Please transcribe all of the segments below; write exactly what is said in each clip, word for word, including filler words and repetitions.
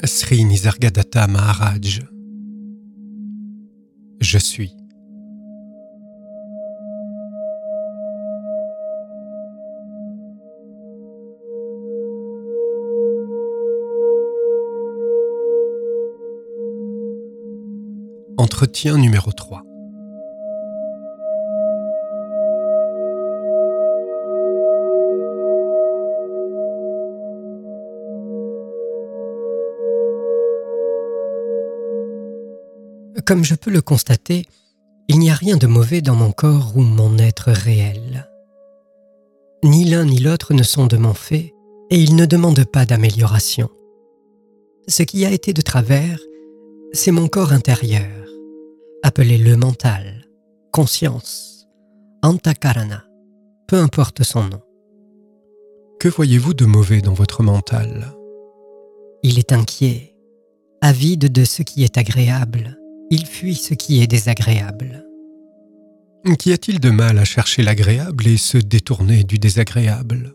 Sri Nisargadatta Maharaj. Je suis. Entretien numéro trois. Comme je peux le constater, il n'y a rien de mauvais dans mon corps ou mon être réel. Ni l'un ni l'autre ne sont de mon fait et ils ne demandent pas d'amélioration. Ce qui a été de travers, c'est mon corps intérieur, appelé le mental, conscience, antakarana, peu importe son nom. Que voyez-vous de mauvais dans votre mental? Il est inquiet, avide de ce qui est agréable. Il fuit ce qui est désagréable. Qu'y a-t-il de mal à chercher l'agréable et se détourner du désagréable?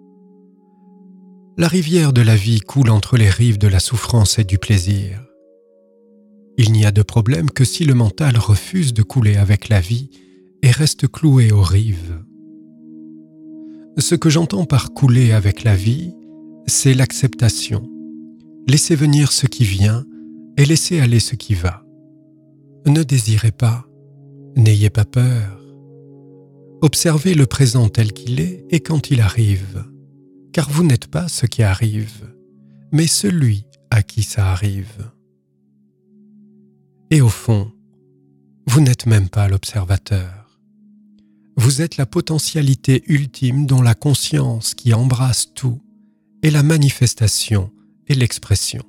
La rivière de la vie coule entre les rives de la souffrance et du plaisir. Il n'y a de problème que si le mental refuse de couler avec la vie et reste cloué aux rives. Ce que j'entends par couler avec la vie, c'est l'acceptation. Laisser venir ce qui vient et laisser aller ce qui va. Ne désirez pas, n'ayez pas peur. Observez le présent tel qu'il est et quand il arrive, car vous n'êtes pas ce qui arrive, mais celui à qui ça arrive. Et au fond, vous n'êtes même pas l'observateur. Vous êtes la potentialité ultime dont la conscience qui embrasse tout est la manifestation et l'expression.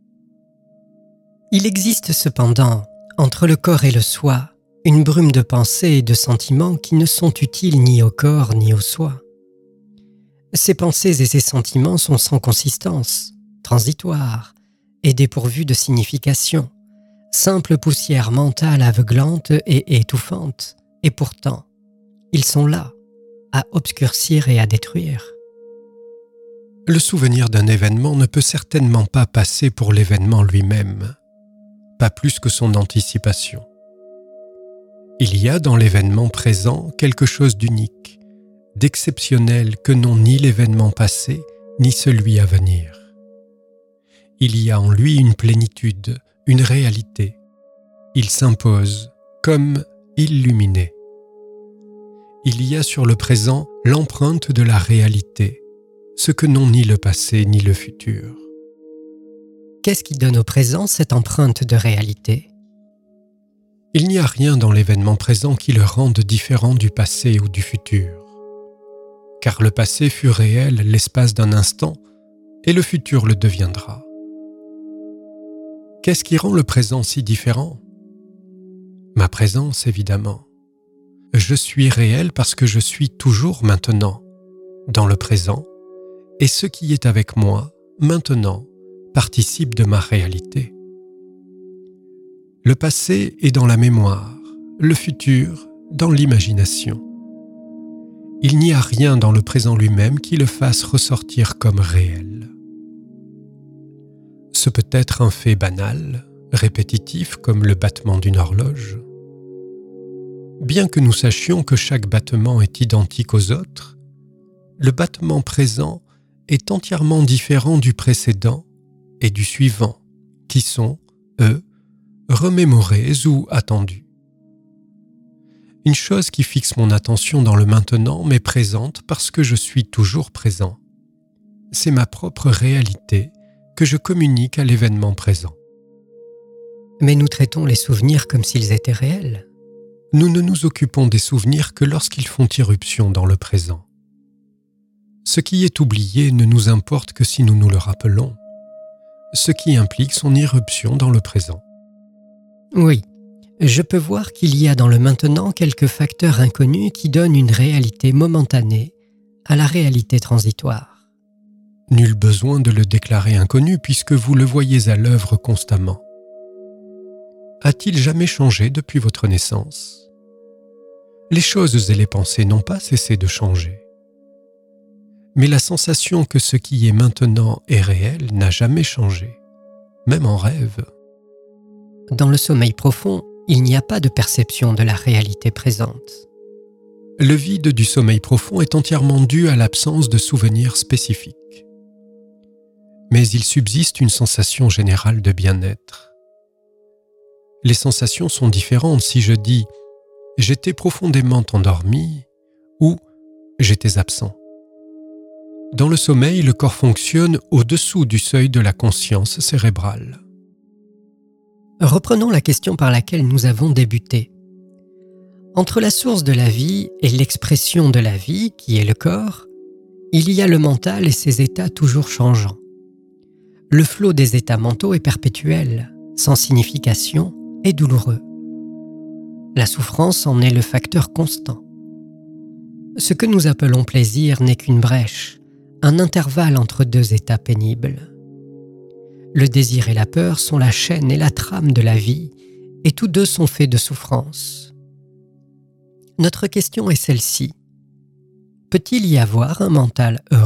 Il existe cependant, entre le corps et le soi, une brume de pensées et de sentiments qui ne sont utiles ni au corps ni au soi. Ces pensées et ces sentiments sont sans consistance, transitoires et dépourvus de signification, simple poussière mentale aveuglante et étouffante, et pourtant, ils sont là, à obscurcir et à détruire. Le souvenir d'un événement ne peut certainement pas passer pour l'événement lui-même, pas plus que son anticipation. Il y a dans l'événement présent quelque chose d'unique, d'exceptionnel que n'ont ni l'événement passé, ni celui à venir. Il y a en lui une plénitude, une réalité. Il s'impose comme illuminé. Il y a sur le présent l'empreinte de la réalité, ce que n'ont ni le passé ni le futur. Qu'est-ce qui donne au présent cette empreinte de réalité? Il n'y a rien dans l'événement présent qui le rende différent du passé ou du futur. Car le passé fut réel l'espace d'un instant et le futur le deviendra. Qu'est-ce qui rend le présent si différent? Ma présence, évidemment. Je suis réel parce que je suis toujours maintenant, dans le présent, et ce qui est avec moi, maintenant, participe de ma réalité. Le passé est dans la mémoire, le futur dans l'imagination. Il n'y a rien dans le présent lui-même qui le fasse ressortir comme réel. Ce peut être un fait banal, répétitif comme le battement d'une horloge. Bien que nous sachions que chaque battement est identique aux autres, le battement présent est entièrement différent du précédent et du suivant, qui sont, eux, remémorés ou attendus. Une chose qui fixe mon attention dans le maintenant m'est présente parce que je suis toujours présent. C'est ma propre réalité que je communique à l'événement présent. Mais nous traitons les souvenirs comme s'ils étaient réels. Nous ne nous occupons des souvenirs que lorsqu'ils font irruption dans le présent. Ce qui est oublié ne nous importe que si nous nous le rappelons, ce qui implique son irruption dans le présent. Oui, je peux voir qu'il y a dans le maintenant quelques facteurs inconnus qui donnent une réalité momentanée à la réalité transitoire. Nul besoin de le déclarer inconnu puisque vous le voyez à l'œuvre constamment. A-t-il jamais changé depuis votre naissance? Les choses et les pensées n'ont pas cessé de changer. Mais la sensation que ce qui est maintenant est réel n'a jamais changé. même en rêve. Dans le sommeil profond, il n'y a pas de perception de la réalité présente. Le vide du sommeil profond est entièrement dû à l'absence de souvenirs spécifiques. Mais il subsiste une sensation générale de bien-être. Les sensations sont différentes si je dis « j'étais profondément endormi » ou « j'étais absent ». Dans le sommeil, le corps fonctionne au-dessous du seuil de la conscience cérébrale. Reprenons la question par laquelle nous avons débuté. Entre la source de la vie et l'expression de la vie, qui est le corps, il y a le mental et ses états toujours changeants. Le flot des états mentaux est perpétuel, sans signification et douloureux. La souffrance en est le facteur constant. Ce que nous appelons plaisir n'est qu'une brèche, un intervalle entre deux états pénibles. Le désir et la peur sont la chaîne et la trame de la vie, et tous deux sont faits de souffrance. Notre question est celle-ci. Peut-il y avoir un mental heureux ?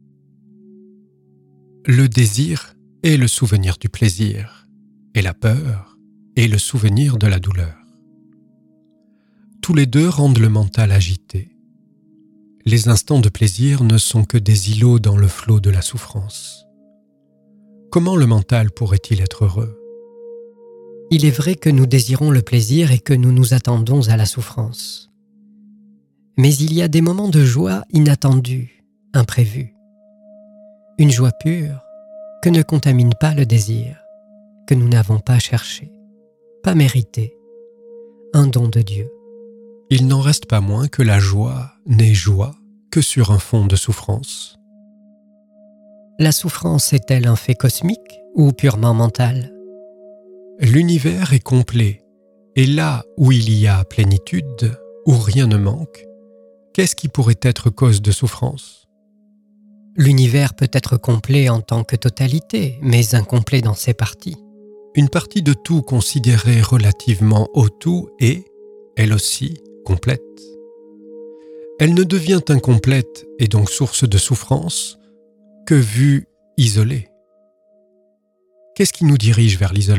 Le désir est le souvenir du plaisir, et la peur est le souvenir de la douleur. Tous les deux rendent le mental agité. Les instants de plaisir ne sont que des îlots dans le flot de la souffrance. Comment le mental pourrait-il être heureux ? Il est vrai que nous désirons le plaisir et que nous nous attendons à la souffrance. Mais il y a des moments de joie inattendus, imprévus. Une joie pure que ne contamine pas le désir, que nous n'avons pas cherché, pas mérité, un don de Dieu. Il n'en reste pas moins que la joie n'est joie que sur un fond de souffrance. La souffrance est-elle un fait cosmique ou purement mental ? L'univers est complet, et là où il y a plénitude, où rien ne manque, qu'est-ce qui pourrait être cause de souffrance ? L'univers peut être complet en tant que totalité, mais incomplet dans ses parties. Une partie de tout considérée relativement au tout est, elle aussi, complète. Elle ne devient incomplète et donc source de souffrance que vue isolée. Qu'est-ce qui nous dirige vers l'isolement ?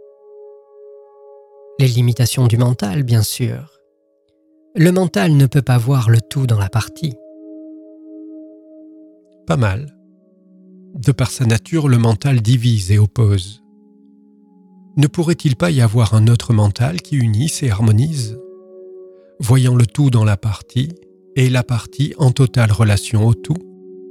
Les limitations du mental, bien sûr. Le mental ne peut pas voir le tout dans la partie. Pas mal. De par sa nature, le mental divise et oppose. Ne pourrait-il pas y avoir un autre mental qui unisse et harmonise ? Voyant le tout dans la partie et la partie en totale relation au tout ?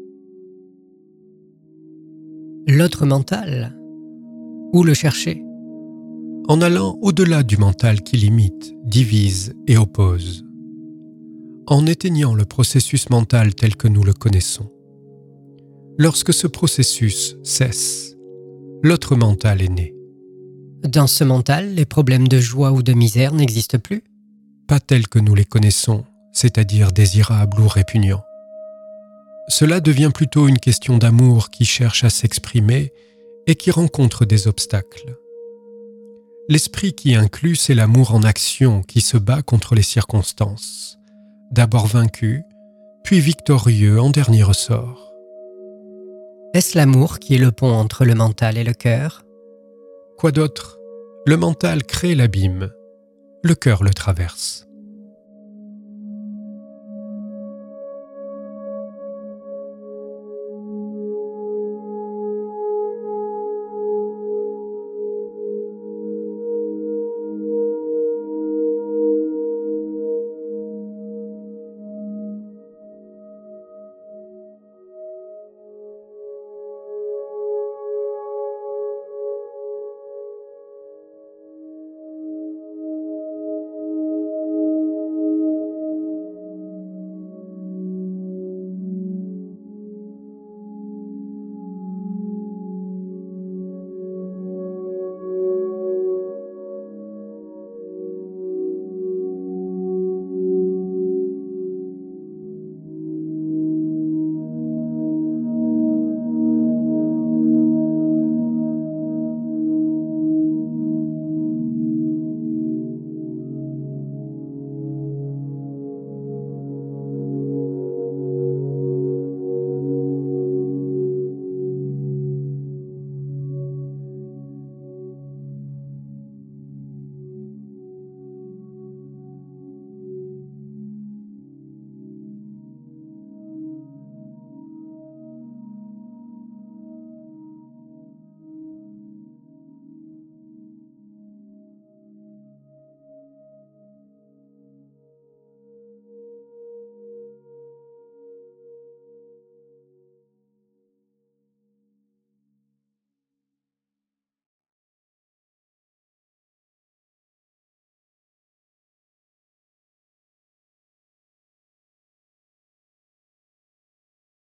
L'autre mental, où le chercher ? En allant au-delà du mental qui limite, divise et oppose. En éteignant le processus mental tel que nous le connaissons. Lorsque ce processus cesse, l'autre mental est né. Dans ce mental, les problèmes de joie ou de misère n'existent plus ? Pas tels que nous les connaissons, c'est-à-dire désirables ou répugnants. Cela devient plutôt une question d'amour qui cherche à s'exprimer et qui rencontre des obstacles. L'esprit qui inclut, c'est l'amour en action qui se bat contre les circonstances, d'abord vaincu, puis victorieux en dernier ressort. Est-ce l'amour qui est le pont entre le mental et le cœur ? Quoi d'autre ? Le mental crée l'abîme, le cœur le traverse.